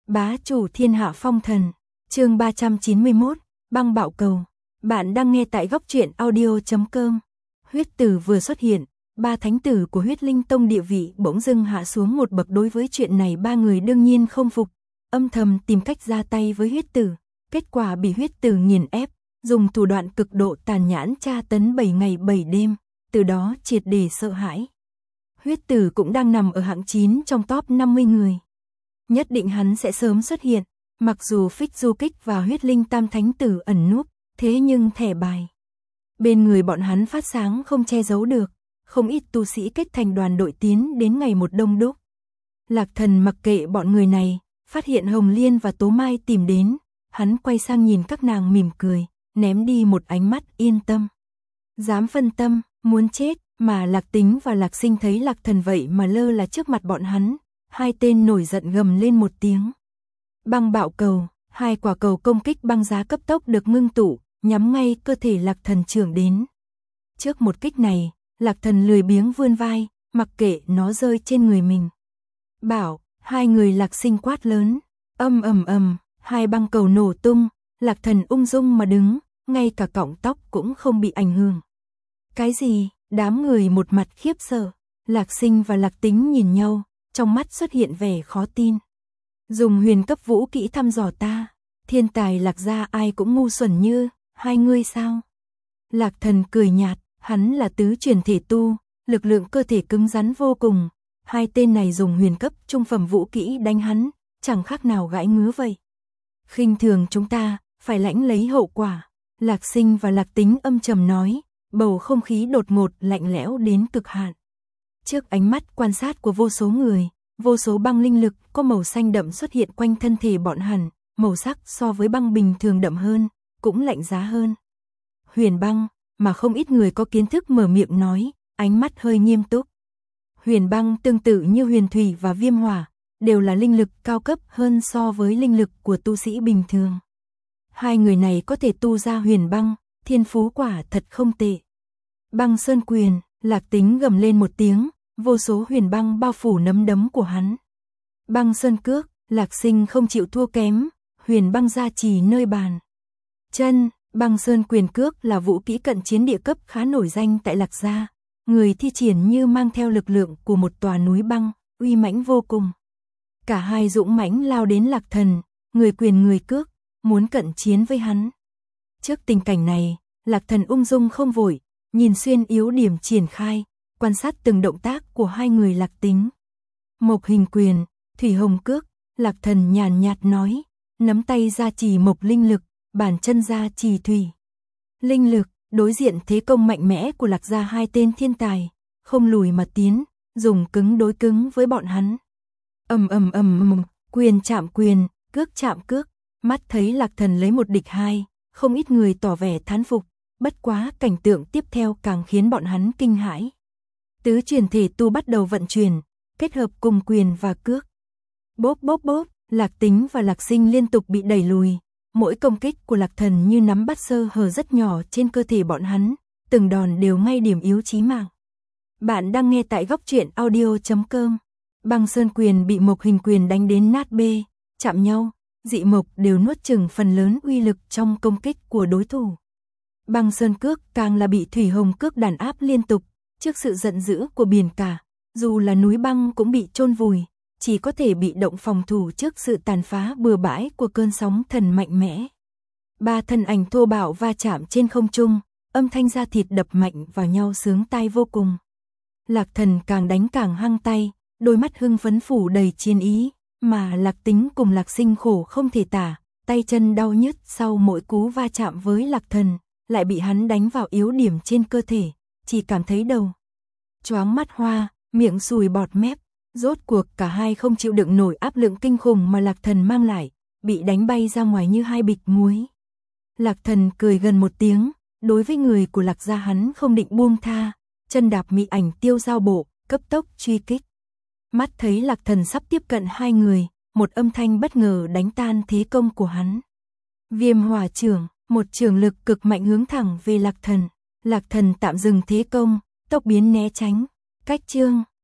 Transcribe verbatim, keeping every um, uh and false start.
Bá chủ thiên hạ phong thần, chương ba trăm chín mươi mốt, băng bạo cầu. Bạn đang nghe tại góc truyện audio chấm com. Huyết tử vừa xuất hiện, ba thánh tử của Huyết Linh Tông địa vị bỗng dưng hạ xuống một bậc. Đối với chuyện này ba người đương nhiên không phục, âm thầm tìm cách ra tay với huyết tử. Kết quả bị huyết tử nghiền ép, dùng thủ đoạn cực độ tàn nhẫn tra tấn bảy ngày bảy đêm, từ đó triệt để sợ hãi. Huyết tử cũng đang nằm ở hạng chín trong top năm mươi người. Nhất định hắn sẽ sớm xuất hiện, mặc dù Phích Du Kích và Huyết Linh Tam Thánh Tử ẩn núp, thế nhưng thẻ bài bên người bọn hắn phát sáng không che giấu được, không ít tu sĩ kết thành đoàn đội tiến đến ngày một đông đúc. Lạc Thần mặc kệ bọn người này, phát hiện Hồng Liên và Tố Mai tìm đến, hắn quay sang nhìn các nàng mỉm cười, ném đi một ánh mắt yên tâm. Dám phân tâm, muốn chết, mà Lạc Tính và Lạc Sinh thấy Lạc Thần vậy mà lơ là trước mặt bọn hắn, hai tên nổi giận gầm lên một tiếng. Băng bạo cầu, hai quả cầu công kích băng giá cấp tốc được ngưng tụ, nhắm ngay cơ thể Lạc Thần trưởng đến. Trước một kích này, Lạc Thần lười biếng vươn vai, mặc kệ nó rơi trên người mình. Bảo, hai người Lạc Sinh quát lớn, âm ầm ầm, hai băng cầu nổ tung, Lạc Thần ung dung mà đứng, ngay cả cọng tóc cũng không bị ảnh hưởng. Cái gì? Đám người một mặt khiếp sợ, Lạc Sinh và Lạc Tính nhìn nhau, trong mắt xuất hiện vẻ khó tin. Dùng huyền cấp vũ kỹ thăm dò ta, thiên tài Lạc gia ai cũng ngu xuẩn như hai ngươi sao? Lạc Thần cười nhạt, hắn là tứ truyền thể tu, lực lượng cơ thể cứng rắn vô cùng, hai tên này dùng huyền cấp trung phẩm vũ kỹ đánh hắn, chẳng khác nào gãi ngứa vậy. Khinh thường chúng ta, phải lãnh lấy hậu quả. Lạc Sinh và Lạc Tính âm trầm nói, bầu không khí đột ngột lạnh lẽo đến cực hạn. Trước ánh mắt quan sát của vô số người, vô số băng linh lực có màu xanh đậm xuất hiện quanh thân thể bọn hắn, màu sắc so với băng bình thường đậm hơn, cũng lạnh giá hơn. Huyền băng, mà không ít người có kiến thức mở miệng nói, ánh mắt hơi nghiêm túc. Huyền băng tương tự như huyền thủy và viêm hỏa, đều là linh lực cao cấp hơn so với linh lực của tu sĩ bình thường. Hai người này có thể tu ra huyền băng, thiên phú quả thật không tệ. Băng sơn quyền, Lạc Tính gầm lên một tiếng, vô số huyền băng bao phủ nắm đấm của hắn. Băng sơn cước, Lạc Sinh không chịu thua kém, huyền băng gia trì nơi bàn chân. Băng sơn quyền cước là vũ kỹ cận chiến địa cấp khá nổi danh tại Lạc gia, người thi triển như mang theo lực lượng của một tòa núi băng, uy mãnh vô cùng. Cả hai dũng mãnh lao đến Lạc Thần, người quyền người cước, muốn cận chiến với hắn. Trước tình cảnh này, Lạc Thần ung dung không vội, nhìn xuyên yếu điểm triển khai, quan sát từng động tác của hai người Lạc Tính. Mộc hình quyền, thủy hồng cước, Lạc Thần nhàn nhạt nói, nắm tay gia trì mộc linh lực, bàn chân gia trì thủy linh lực. Đối diện thế công mạnh mẽ của Lạc gia hai tên thiên tài, không lùi mà tiến, dùng cứng đối cứng với bọn hắn. Ầm ầm ầm ầm, quyền chạm quyền, cước chạm cước, mắt thấy Lạc Thần lấy một địch hai, không ít người tỏ vẻ thán phục, bất quá cảnh tượng tiếp theo càng khiến bọn hắn kinh hãi. Tứ truyền thể tu bắt đầu vận chuyển, kết hợp cùng quyền và cước. Bốp bốp bốp, Lạc Tính và Lạc Sinh liên tục bị đẩy lùi, mỗi công kích của Lạc Thần như nắm bắt sơ hở rất nhỏ trên cơ thể bọn hắn, từng đòn đều ngay điểm yếu chí mạng. Bạn đang nghe tại góc truyện audio chấm com. Băng sơn quyền bị mộc hình quyền đánh đến nát bê, chạm nhau, dị mộc đều nuốt chửng phần lớn uy lực trong công kích của đối thủ. Băng sơn cước càng là bị thủy hồng cước đàn áp liên tục, trước sự giận dữ của biển cả, dù là núi băng cũng bị chôn vùi, chỉ có thể bị động phòng thủ trước sự tàn phá bừa bãi của cơn sóng thần mạnh mẽ. Ba thân ảnh thô bạo va chạm trên không trung, âm thanh da thịt đập mạnh vào nhau sướng tai vô cùng. Lạc Thần càng đánh càng hăng tay, đôi mắt hưng phấn phủ đầy chiến ý, mà Lạc Tính cùng Lạc Sinh khổ không thể tả, tay chân đau nhức sau mỗi cú va chạm với Lạc Thần, lại bị hắn đánh vào yếu điểm trên cơ thể, chỉ cảm thấy đầu choáng mắt hoa, miệng sùi bọt mép. Rốt cuộc cả hai không chịu đựng nổi áp lực kinh khủng mà Lạc Thần mang lại, bị đánh bay ra ngoài như hai bịch muối. Lạc Thần cười gần một tiếng, đối với người của Lạc gia hắn không định buông tha, chân đạp mị ảnh tiêu giao bộ, cấp tốc truy kích. Mắt thấy Lạc Thần sắp tiếp cận hai người, một âm thanh bất ngờ đánh tan thế công của hắn. Viêm hỏa chưởng, một chưởng lực cực mạnh hướng thẳng về Lạc Thần. Lạc Thần tạm dừng thế công, tốc biến né tránh. Cách chương